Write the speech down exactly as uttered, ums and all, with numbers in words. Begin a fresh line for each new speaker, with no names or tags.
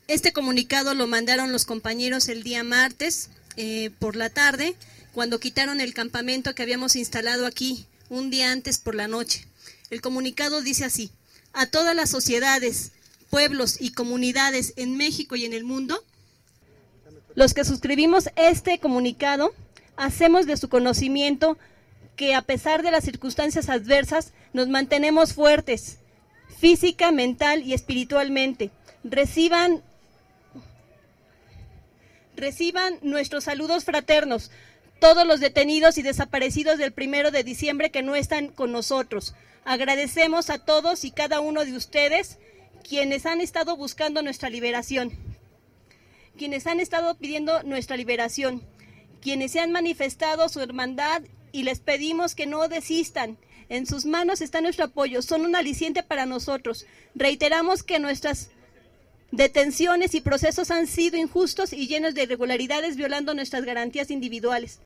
Este comunicado lo mandaron los compañeros el día martes eh, por la tarde, cuando quitaron el campamento que habíamos instalado aquí un día antes por la noche. El comunicado dice así: a todas las sociedades, pueblos y comunidades en México y en el mundo, los que suscribimos este comunicado, hacemos de su conocimiento que a pesar de las circunstancias adversas, nos mantenemos fuertes, física, mental y espiritualmente. Reciban, reciban nuestros saludos fraternos, todos los detenidos y desaparecidos del primero de diciembre que no están con nosotros. Agradecemos a todos y cada uno de ustedes quienes han estado buscando nuestra liberación, quienes han estado pidiendo nuestra liberación, quienes se han manifestado su hermandad, y les pedimos que no desistan. En sus manos está nuestro apoyo, son un aliciente para nosotros. Reiteramos que nuestras detenciones y procesos han sido injustos y llenos de irregularidades, violando nuestras garantías individuales.